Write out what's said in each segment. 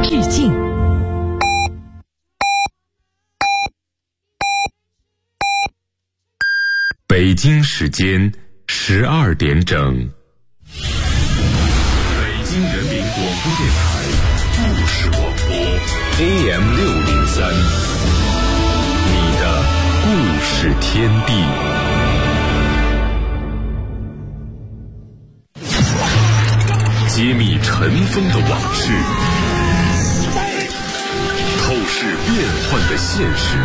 致敬。 北京时间12点整，北京人民广播电台故事广播 AM603，你的故事天地。揭秘尘封的往事，透视变幻的现实，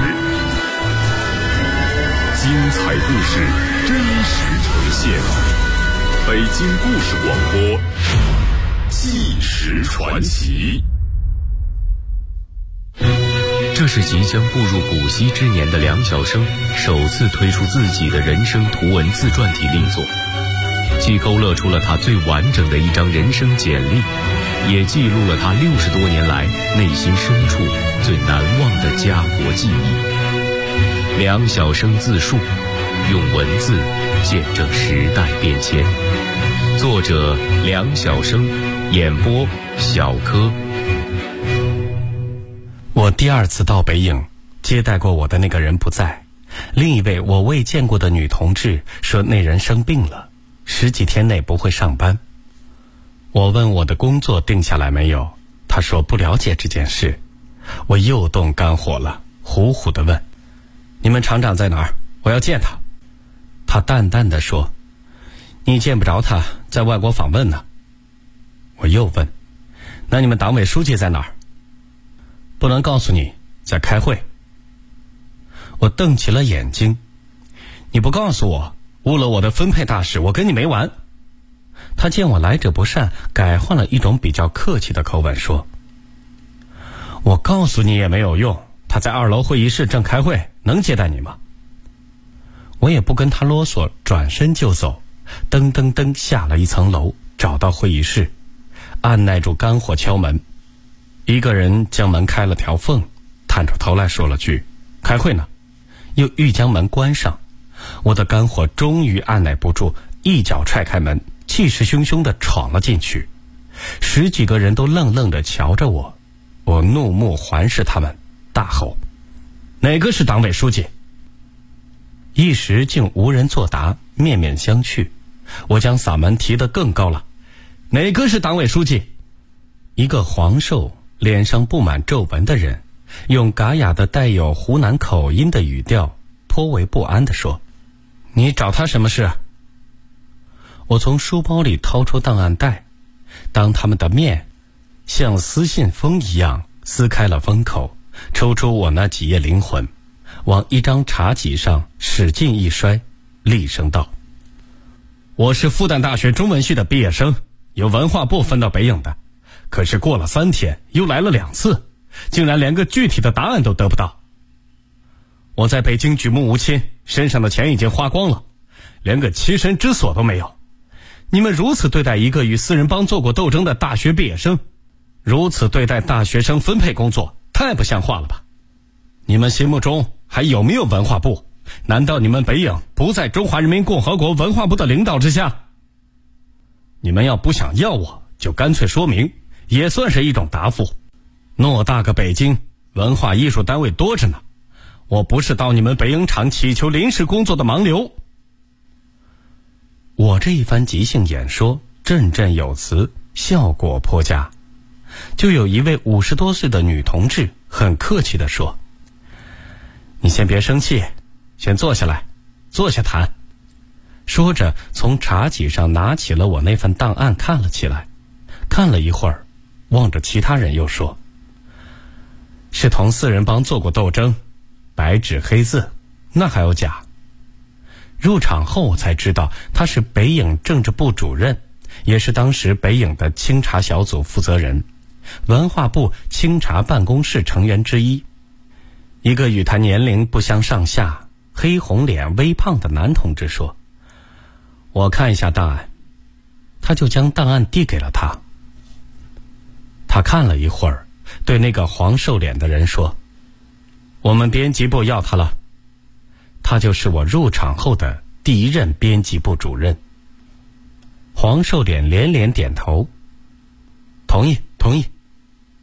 精彩故事真实呈现。北京故事广播，纪实传奇。 这是即将步入古稀之年的梁晓声首次推出自己的人生图文自传体力作，既勾勒出了他最完整的一张人生简历，也记录了他60多年来内心深处最难忘的家国记忆。梁晓声自述，用文字见证时代变迁。作者梁晓声，演播小柯。 我第2次到北影，接待过我的那个人不在，另一位我未见过的女同志说那人生病了，10几天内不会上班。我问我的工作定下来没有，他说不了解这件事。我又动肝火了，虎虎地问：你们厂长在哪儿？我要见他。他淡淡地说：你见不着他，在外国访问呢。我又问：那你们党委书记在哪儿？不能告诉你，在开会。我瞪起了眼睛：你不告诉我，误了我的分配大事，我跟你没完。他见我来者不善，改换了一种比较客气的口吻说：我告诉你也没有用，他在2楼会议室正开会，能接待你吗？我也不跟他啰嗦，转身就走，噔噔噔下了1层楼，找到会议室，按耐住肝火敲门。一个人将门开了条缝，探出头来说了句：开会呢，又欲将门关上。我的肝火终于按耐不住，一脚踹开门，气势汹汹地闯了进去。10几个人都愣愣地瞧着我，我怒目环视他们，大吼：哪个是党委书记？一时竟无人作答，面面相觑。我将嗓门提得更高了：哪个是党委书记？一个黄瘦脸上布满皱纹的人用嘎哑的带有湖南口音的语调颇为不安地说：你找他什么事？我从书包里掏出档案袋，当他们的面像撕信封一样撕开了封口，抽出我那几页灵魂，往一张茶几上使劲一摔，厉声道：我是复旦大学中文系的毕业生，由文化部分到北影的，可是过了3天又来了2次，竟然连个具体的答案都得不到。我在北京举目无亲，身上的钱已经花光了，连个栖身之所都没有。你们如此对待一个与四人帮做过斗争的大学毕业生，如此对待大学生分配工作，太不像话了吧？你们心目中还有没有文化部？难道你们北影不在中华人民共和国文化部的领导之下？你们要不想要我，就干脆说明，也算是一种答复。偌大个北京，文化艺术单位多着呢，我不是到你们北影厂祈求临时工作的盲流。我这一番即兴演说振振有词，效果颇佳。就有一位50多岁的女同志很客气地说：你先别生气，先坐下来，坐下谈。说着从茶几上拿起了我那份档案看了起来，看了一会儿，望着其他人又说：是同四人帮做过斗争，白纸黑字，那还有假？入场后我才知道他是北影政治部主任，也是当时北影的清查小组负责人，文化部清查办公室成员之一。一个与他年龄不相上下、黑红脸微胖的男同志说：我看一下档案。他就将档案递给了他。他看了一会儿，对那个黄瘦脸的人说：我们编辑部要他了。他就是我入场后的第1任编辑部主任。黄瘦脸连连点头：同意同意。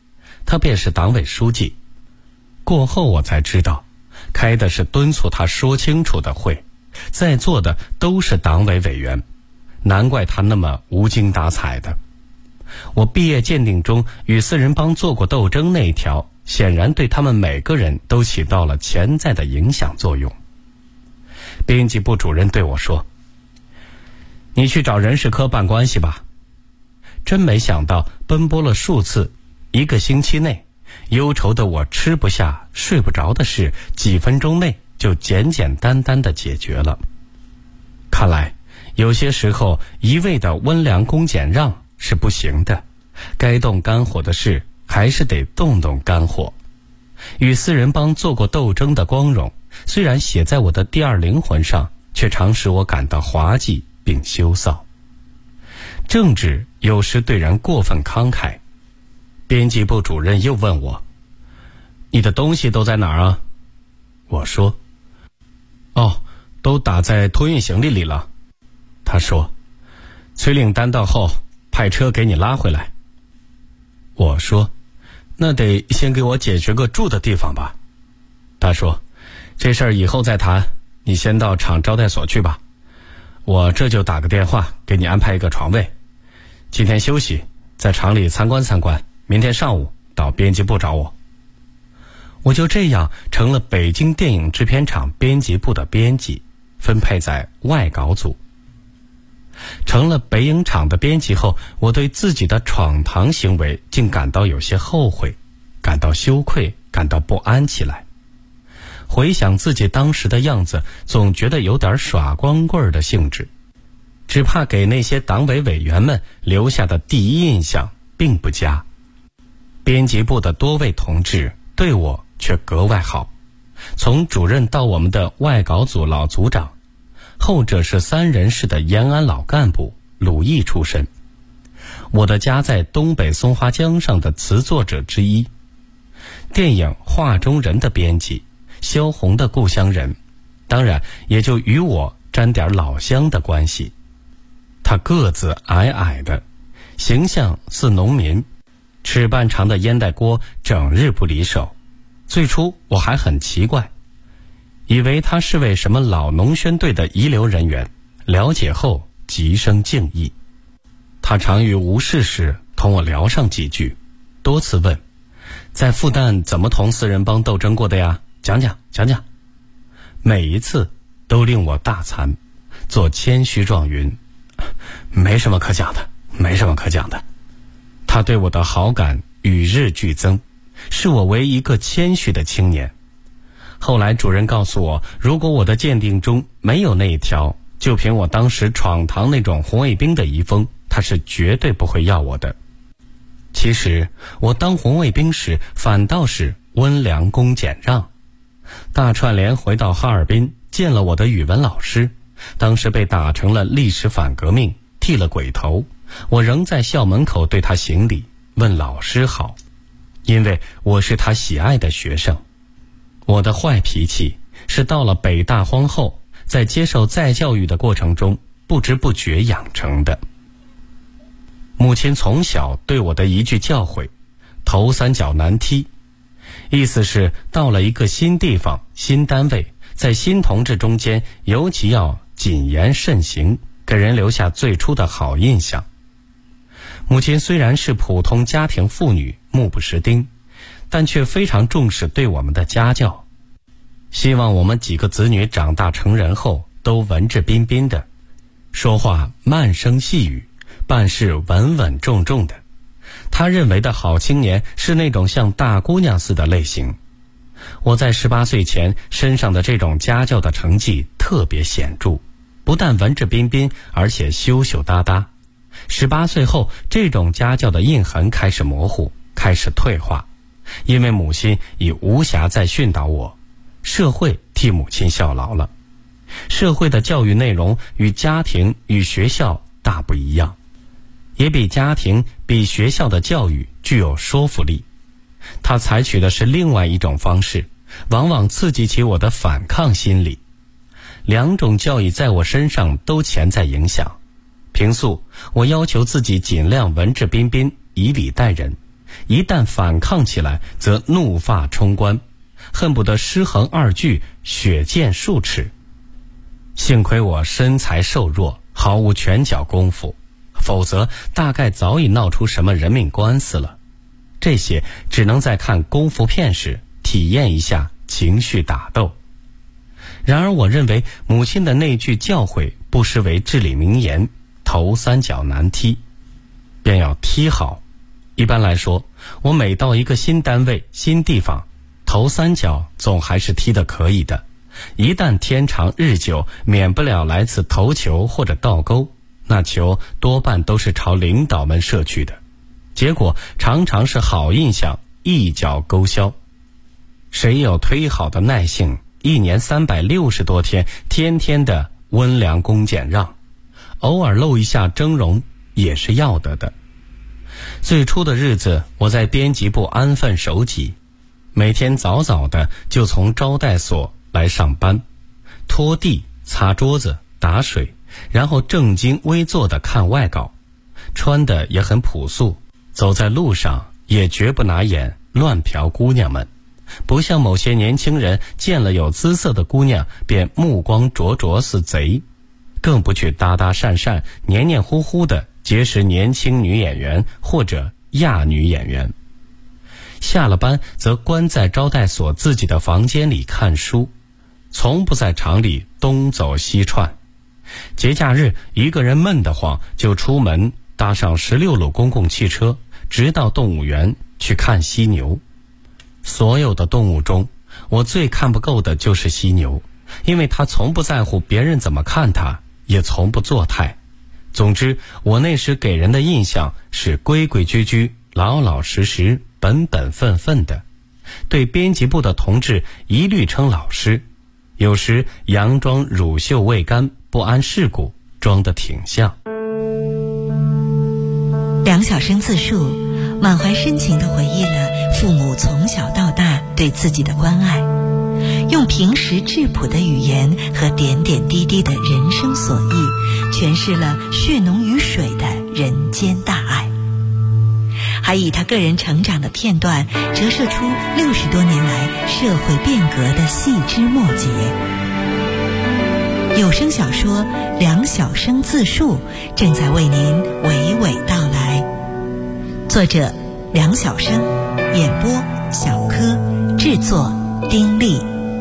他便是党委书记。过后我才知道，开的是敦促他说清楚的会，在座的都是党委委员，难怪他那么无精打采的。我毕业鉴定中与四人帮做过斗争那一条，显然对他们每个人都起到了潜在的影响作用。编辑部主任对我说：“你去找人事科办关系吧。”真没想到，奔波了数次，1个星期内，忧愁的我吃不下睡不着的事，几分钟内就简简单单地解决了。看来有些时候一味的温良恭俭让是不行的，该动肝火的事还是得动动肝火。与四人帮做过斗争的光荣，虽然写在我的第二灵魂上，却常使我感到滑稽并羞臊。政治有时对人过分慷慨。编辑部主任又问我：“你的东西都在哪儿啊？”我说：“哦，都打在托运行李里了。”他说：“催领单到后，派车给你拉回来。”我说：“那得先给我解决个住的地方吧。”他说：“这事儿以后再谈，你先到厂招待所去吧。我这就打个电话给你安排一个床位。今天休息，在厂里参观参观，明天上午到编辑部找我。”我就这样成了北京电影制片厂编辑部的编辑，分配在外稿组。成了北影厂的编辑后，我对自己的闯堂行为竟感到有些后悔，感到羞愧，感到不安起来。回想自己当时的样子，总觉得有点耍光棍的性质，只怕给那些党委委员们留下的第一印象并不佳。编辑部的多位同志对我却格外好，从主任到我们的外稿组老组长，后者是3人室的延安老干部鲁毅出身，我的家在东北松花江上的词作者之一，电影《画中人》的编辑萧红的故乡人，当然也就与我沾点老乡的关系。他个子矮矮的，形象似农民，尺半长的烟袋锅整日不离手。最初我还很奇怪，以为他是位什么老农宣队的遗留人员，了解后极生敬意。他常于无事时同我聊上几句，多次问：“在复旦怎么同四人帮斗争过的呀？讲讲讲讲。”每一次都令我大惭，做谦虚状云：“没什么可讲的，没什么可讲的。”他对我的好感与日俱增，视我为一个谦虚的青年。后来主任告诉我，如果我的鉴定中没有那一条，就凭我当时闯堂那种红卫兵的遗风，他是绝对不会要我的。其实我当红卫兵时反倒是温良恭俭让。大串联回到哈尔滨见了我的语文老师，当时被打成了历史反革命，剃了鬼头，我仍在校门口对他行礼，问老师好，因为我是他喜爱的学生。我的坏脾气是到了北大荒后，在接受再教育的过程中不知不觉养成的。母亲从小对我的一句教诲：头3脚难踢，意思是到了一个新地方、新单位，在新同志中间尤其要谨言慎行，给人留下最初的好印象。母亲虽然是普通家庭妇女，目不识丁，但却非常重视对我们的家教，希望我们几个子女长大成人后都文质彬彬的，说话慢声细语，办事稳稳重重的。他认为的好青年是那种像大姑娘似的类型。我在18岁前身上的这种家教的成绩特别显著，不但文质彬彬，而且羞羞答答。18岁后，这种家教的印痕开始模糊，开始退化，因为母亲已无暇再训导我，社会替母亲效劳了。社会的教育内容与家庭与学校大不一样，也比家庭比学校的教育具有说服力。他采取的是另外一种方式，往往刺激起我的反抗心理。2种教育在我身上都潜在影响。平素我要求自己尽量文质彬彬，以礼待人， 一旦反抗起来，则怒发冲冠，恨不得尸横2具，血溅数尺。幸亏我身材瘦弱，毫无拳脚功夫，否则大概早已闹出什么人命官司了。这些只能在看功夫片时体验一下情绪打斗。然而我认为母亲的那句教诲不失为至理名言，头3脚难踢，便要踢好。一般来说，我每到一个新单位新地方，头3脚总还是踢得可以的，一旦天长日久，免不了来次头球或者倒钩，那球多半都是朝领导们射去的，结果常常是好印象一脚勾销。谁有忒好的耐性，1年360多天，天天的温良恭俭让，偶尔露一下峥嵘也是要得的。最初的日子，我在编辑部安分守己，每天早早的就从招待所来上班，拖地、擦桌子、打水，然后正襟危坐的看外稿，穿的也很朴素，走在路上也绝不拿眼乱瞟姑娘们，不像某些年轻人见了有姿色的姑娘便目光灼灼似贼，更不去搭搭讪讪黏黏糊糊的结识年轻女演员或者亚女演员。下了班则关在招待所自己的房间里看书，从不在厂里东走西窜。节假日一个人闷得慌，就出门搭上16路公共汽车，直到动物园去看犀牛。所有的动物中，我最看不够的就是犀牛，因为它从不在乎别人怎么看它，也从不作态。总之，我那时给人的印象是规规矩矩、老老实实、本本分分的，对编辑部的同志一律称老师，有时佯装乳臭未干、不谙世故，装得挺像。 梁晓声自述，满怀深情地回忆了父母从小到大对自己的关爱，用平实质朴的语言和点点滴滴的人生所忆，诠释了血浓于水的人间大爱，还以他个人成长的片段折射出60多年来社会变革的细枝末节。有声小说《梁晓声自述》正在为您娓娓道来，作者梁晓声，演播小柯，制作丁力。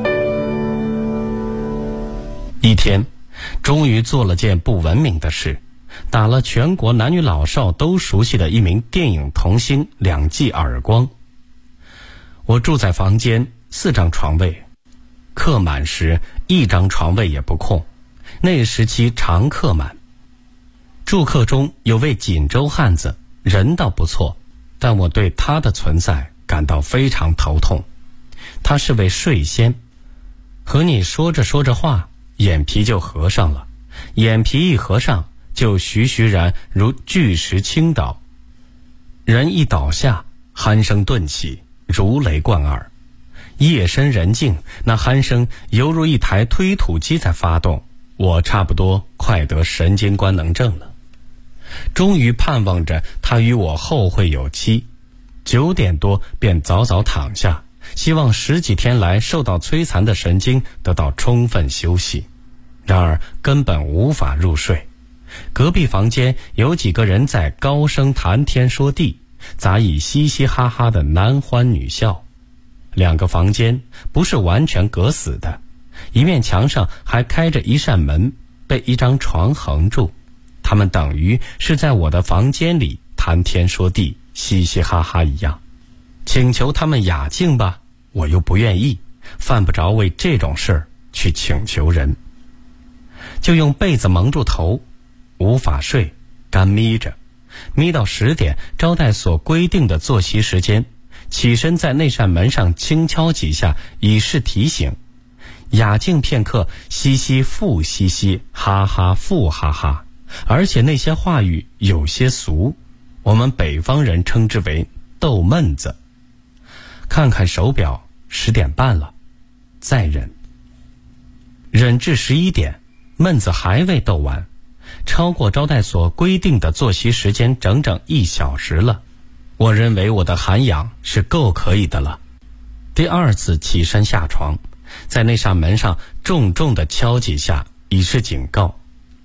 一天，终于做了件不文明的事，打了全国男女老少都熟悉的一名电影童星2记耳光。我住在房间，4张床位，客满时1张床位也不空，那时期常客满。住客中有位锦州汉子，人倒不错，但我对他的存在感到非常头痛。他是位睡仙，和你说着说着话，眼皮就合上了，眼皮一合上，就徐徐然如巨石倾倒，人一倒下，鼾声顿起，如雷贯耳。夜深人静，那鼾声犹如一台推土机在发动，我差不多快得神经官能症了。终于盼望着他与我后会有期，9点多便早早躺下，希望10几天来受到摧残的神经得到充分休息。然而根本无法入睡，隔壁房间有几个人在高声谈天说地，杂以嘻嘻哈哈的男欢女笑。2个房间不是完全隔死的，一面墙上还开着一扇门，被一张床横住，他们等于是在我的房间里谈天说地，嘻嘻哈哈一样。请求他们雅静吧，我又不愿意，犯不着为这种事儿去请求人，就用被子蒙住头，无法睡，干眯着，眯到10点，招待所规定的作息时间，起身在那扇门上轻敲几下，以示提醒。雅静片刻，嘻嘻复嘻嘻，哈哈复哈哈，而且那些话语有些俗，我们北方人称之为逗闷子。看看手表，10点半了，再忍，忍至11点，闷子还未逗完，超过招待所规定的作息时间整整1小时了。 我认为我的涵养是够可以的了。第二次起身下床，在那扇门上重重地敲几下，以示警告。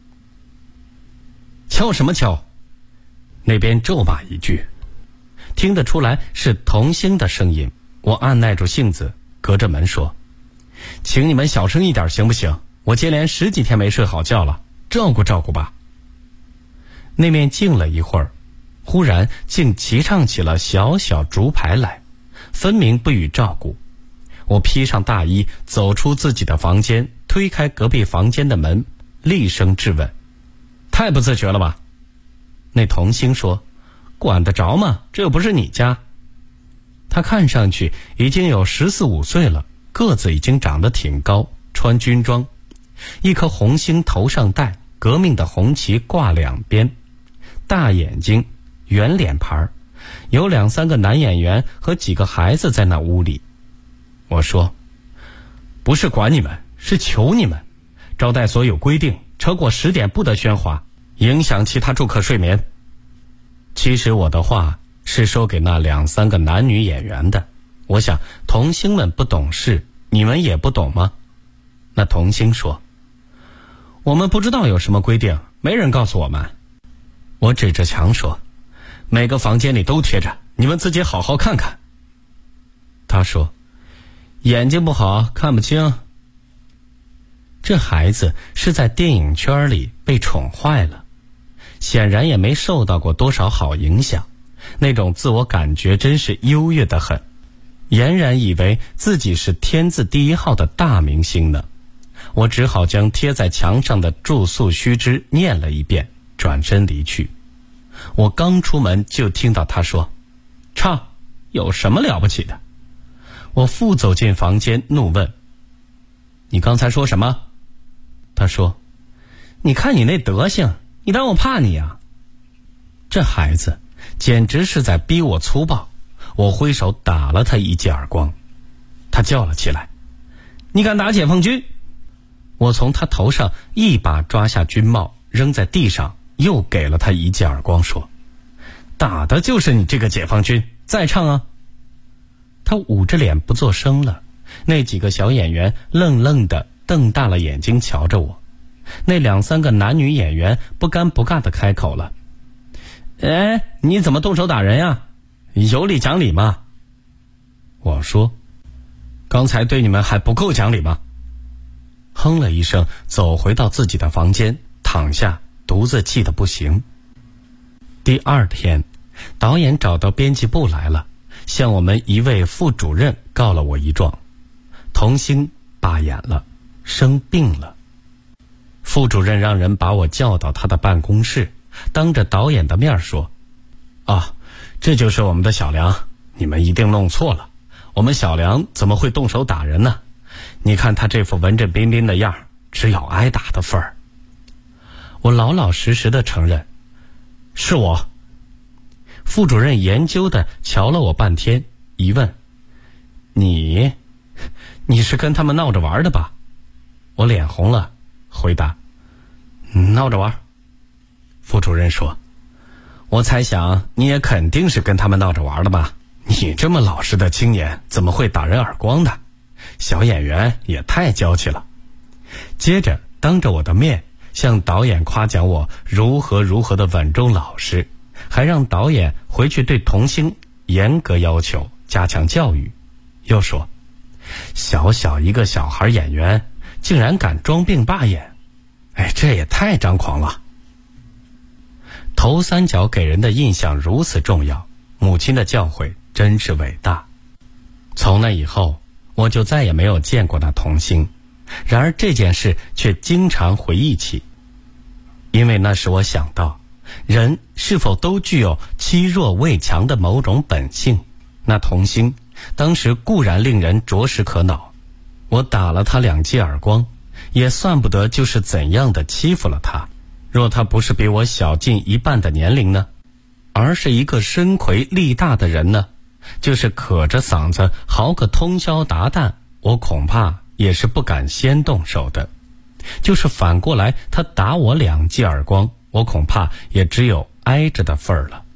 敲什么敲？那边咒骂一句，听得出来是童星的声音。我按耐住性子，隔着门说：请你们小声一点行不行？我接连10几天没睡好觉了，照顾照顾吧。那面静了一会儿，忽然竟齐唱起了小小竹排来，分明不予照顾。我披上大衣，走出自己的房间，推开隔壁房间的门，厉声质问：太不自觉了吧？那童星说：管得着吗？这又不是你家。他看上去已经有14、15岁了，个子已经长得挺高，穿军装，一颗红星头上戴，革命的红旗挂两边，大眼睛，圆脸盘，有2、3个男演员和几个孩子在那屋里。我说：不是管你们，是求你们，招待所有规定，超过10点不得喧哗，影响其他住客睡眠。其实我的话是说给那2、3个男女演员的，我想童星们不懂事，你们也不懂吗？那童星说：我们不知道有什么规定，没人告诉我们。我指着墙说：每个房间里都贴着，你们自己好好看看。他说：眼睛不好，看不清。这孩子是在电影圈里被宠坏了，显然也没受到过多少好影响，那种自我感觉真是优越得很，俨然以为自己是天字第1号的大明星呢。我只好将贴在墙上的住宿须知念了一遍，转身离去。我刚出门就听到他说：唱，有什么了不起的？我复走进房间，怒问：你刚才说什么？他说：你看你那德行，你当我怕你啊？这孩子简直是在逼我粗暴，我挥手打了他一记耳光。他叫了起来：你敢打解放军？我从他头上一把抓下军帽，扔在地上，又给了他一记耳光，说：打的就是你这个解放军，再唱啊！他捂着脸不作声了，那几个小演员愣愣地瞪大了眼睛瞧着我。那2、3个男女演员不尴不尬地开口了：哎，你怎么动手打人呀？有理讲理吗？我说：刚才对你们还不够讲理吗？哼了一声，走回到自己的房间，躺下，独自气得不行。第2天，导演找到编辑部来了，向我们一位副主任告了我一状，童星罢演了，生病了。副主任让人把我叫到他的办公室，当着导演的面说：啊，这就是我们的小梁，你们一定弄错了，我们小梁怎么会动手打人呢？你看他这副文质彬彬的样，只有挨打的份儿。我老老实实的承认：是我。副主任研究的瞧了我半天，一问：你是跟他们闹着玩的吧？我脸红了，回答：闹着玩。副主任说：我猜想你也肯定是跟他们闹着玩的吧？你这么老实的青年，怎么会打人耳光的？小演员也太娇气了。接着当着我的面向导演夸奖我如何的稳重老实，还让导演回去对童星严格要求，加强教育。又说：小小一个小孩演员竟然敢装病罢演，哎，这也太张狂了。头3角给人的印象如此重要，母亲的教诲真是伟大。从那以后，我就再也没有见过那童星，然而这件事却经常回忆起，因为那使我想到，人是否都具有欺弱畏强的某种本性。那童星当时固然令人着实可恼，我打了他2记耳光，也算不得就是怎样的欺负了他。若他不是比我小近1半的年龄呢，而是一个身魁力大的人呢，就是可着嗓子嚎个通宵达旦，我恐怕也是不敢先动手的。就是反过来他打我2记耳光，我恐怕也只有挨着的份儿了。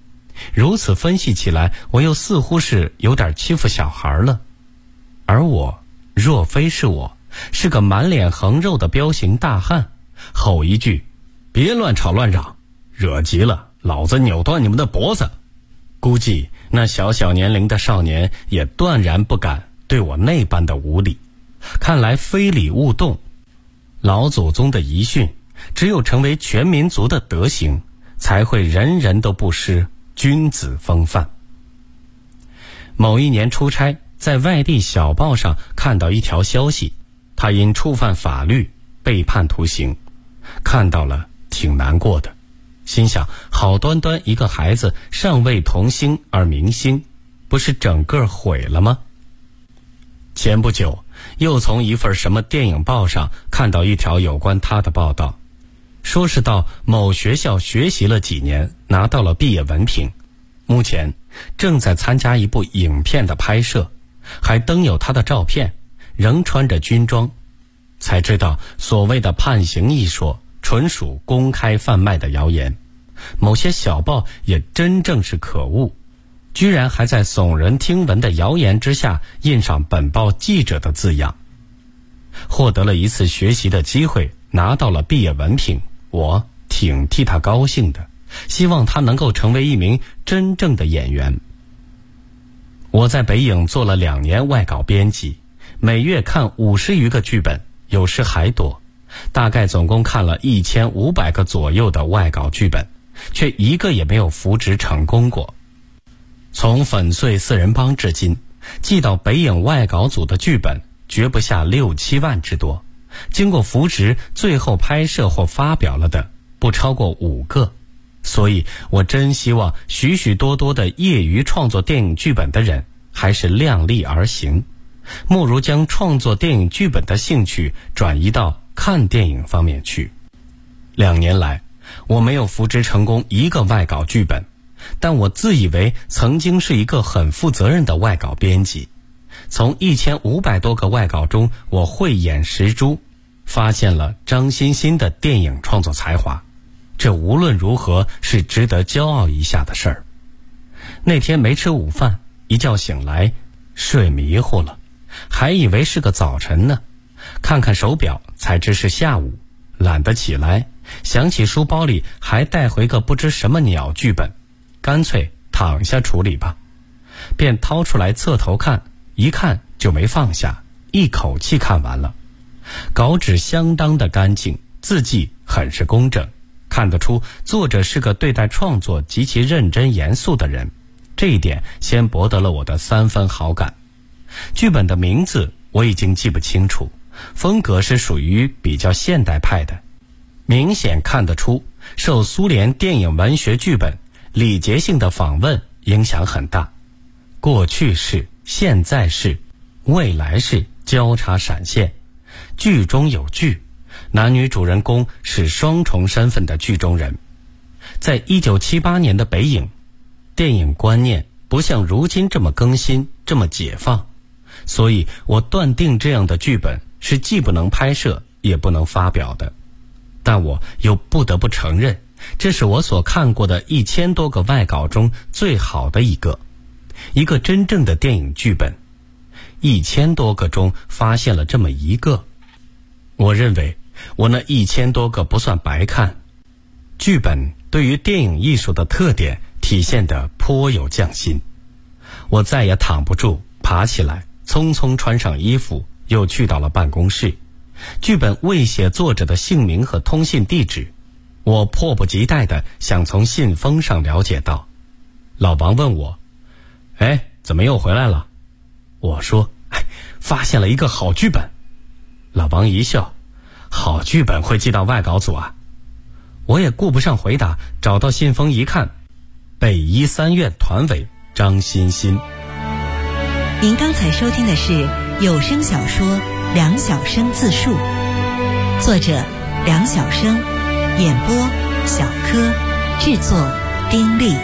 如此分析起来，我又似乎是有点欺负小孩了。而我若非是我，是个满脸横肉的彪形大汉，吼一句别乱吵乱嚷，惹急了老子扭断你们的脖子，估计那小小年龄的少年也断然不敢对我那般的无礼。看来非礼勿动，老祖宗的遗训，只有成为全民族的德行，才会人人都不失君子风范。某一年出差，在外地小报上看到一条消息，他因触犯法律被判徒刑，看到了挺难过的，心想好端端一个孩子尚未童星而明星，不是整个毁了吗？前不久又从一份什么电影报上看到一条有关他的报道，说是到某学校学习了几年，拿到了毕业文凭，目前正在参加一部影片的拍摄，还登有他的照片，仍穿着军装。才知道所谓的判刑一说，纯属公开贩卖的谣言。某些小报也真正是可恶，居然还在耸人听闻的谣言之下印上本报记者的字样。获得了一次学习的机会，拿到了毕业文凭，我挺替他高兴的，希望他能够成为一名真正的演员。我在北影做了2年外稿编辑，每月看50余个剧本，有时还多，大概总共看了1500个左右的外稿剧本，却一个也没有扶植成功过。从粉碎四人帮至今，寄到北影外稿组的剧本绝不下6、7万之多，经过扶植最后拍摄或发表了的不超过5个。所以我真希望许许多多的业余创作电影剧本的人还是量力而行，莫如将创作电影剧本的兴趣转移到看电影方面去。2年来我没有扶植成功一个外稿剧本，但我自以为曾经是一个很负责任的外稿编辑。从1500多个外稿中，我慧眼识珠，发现了张欣欣的电影创作才华，这无论如何是值得骄傲一下的事儿。那天没吃午饭，一觉醒来睡迷糊了，还以为是个早晨呢，看看手表才知是下午，懒得起来，想起书包里还带回个不知什么鸟剧本，干脆躺下处理吧，便掏出来侧头看，一看就没放下，一口气看完了。稿纸相当的干净，字迹很是工整，看得出作者是个对待创作极其认真严肃的人，这一点先博得了我的3分好感。剧本的名字我已经记不清楚，风格是属于比较现代派的，明显看得出受苏联电影文学剧本礼节性的访问影响很大，过去式、现在式、未来式交叉闪现，剧中有剧，男女主人公是双重身份的剧中人。在1978年的北影，电影观念不像如今这么更新，这么解放，所以我断定这样的剧本是既不能拍摄也不能发表的。但我又不得不承认，这是我所看过的1000多个外稿中最好的一个真正的电影剧本。1000多个中发现了这么一个，我认为我那1000多个不算白看。剧本对于电影艺术的特点体现得颇有匠心。我再也躺不住，爬起来匆匆穿上衣服，又去到了办公室。剧本未写作者的姓名和通信地址，我迫不及待地想从信封上了解到。老王问我，怎么又回来了？我说，发现了一个好剧本。老王一笑，好剧本会寄到外稿组啊？我也顾不上回答，找到信封一看，北医3院团委张欣欣。 您刚才收听的是有声小说《梁晓声自述》，作者梁晓声，演播小柯，制作丁力。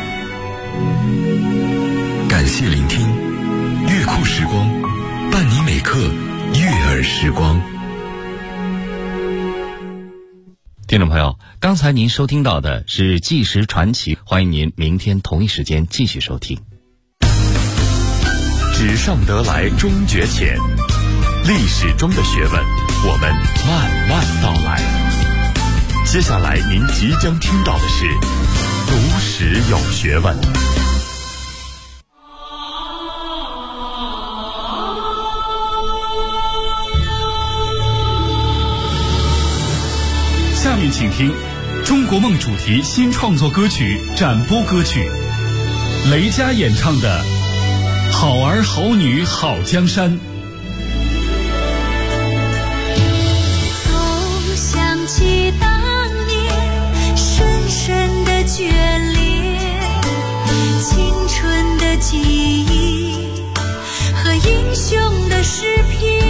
感谢聆听，乐库时光，伴你每刻悦耳时光。 听众朋友，刚才您收听到的是《纪实传奇》，欢迎您明天同一时间继续收听。 纸上得来终觉浅，历史中的学问，我们慢慢道来。接下来您即将听到的是读史有学问。 下面请听中国梦主题新创作歌曲展播歌曲，雷佳演唱的《好儿好女好江山》。 总想起当年深深的眷恋，青春的记忆和英雄的诗篇。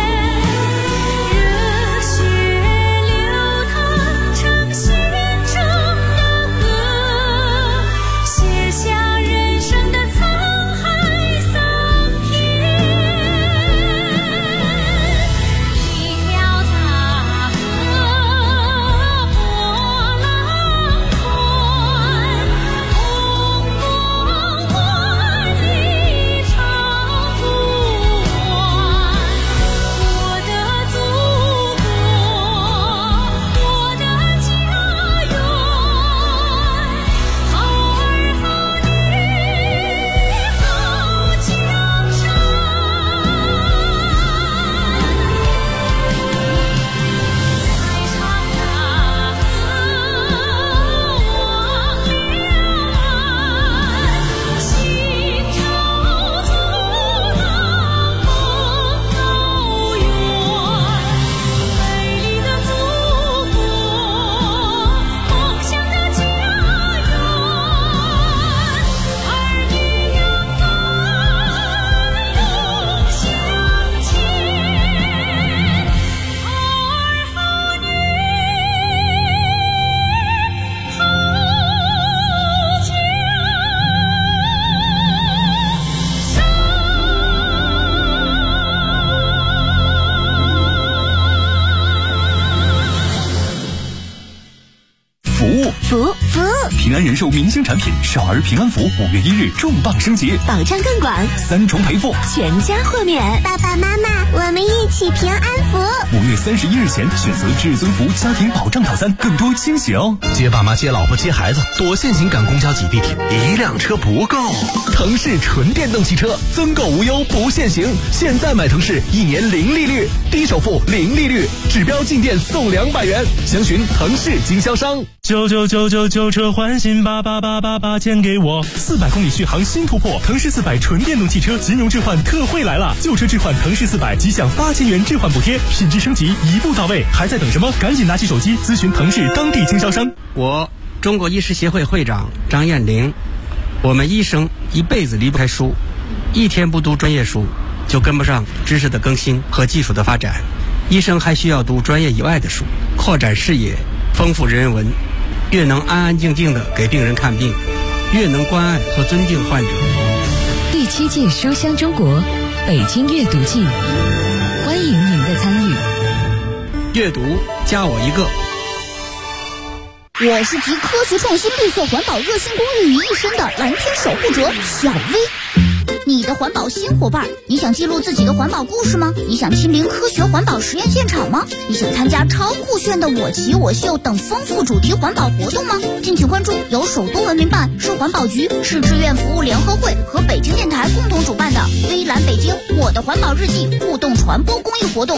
平安人寿明星产品少儿平安福5月1日重磅升级， 保障更广 ，3重赔付， 全家豁免。 爸爸妈妈，我们一起平安福。 5月31日前选择至尊福家庭保障套餐，更多惊喜哦！ 接爸妈、接老婆、接孩子，多限行赶公交挤地铁， 一辆车不够。 腾势纯电动汽车增购无忧不限行，现在买腾势1年0利率，低首付0利率，指标进店送200元，详询腾势经销商。 99999旧车换新88888钱给我 ，400公里续航新突破，腾势400纯电动汽车金融置换特惠来了，旧车置换腾势400即享8000元置换补贴，品质升级一步到位，还在等什么？赶紧拿起手机咨询腾势当地经销商。 我中国医师协会会长张艳玲，我们医生一辈子离不开书，一天不读专业书就跟不上知识的更新和技术的发展，医生还需要读专业以外的书，扩展视野，丰富人文，越能安安静静地给病人看病，越能关爱和尊敬患者。 第7届书香中国北京阅读季，欢迎您的参与。 阅读加我一个。 我是集科学创新、绿色环保、热心公益于一身的蓝天守护者小薇。你的环保新伙伴，你想记录自己的环保故事吗？你想亲临科学环保实验现场吗？你想参加超酷炫的我骑我秀等丰富主题环保活动吗？敬请关注由首都文明办、市环保局、市志愿服务联合会和北京电台共同主办的微蓝北京我的环保日记互动传播公益活动。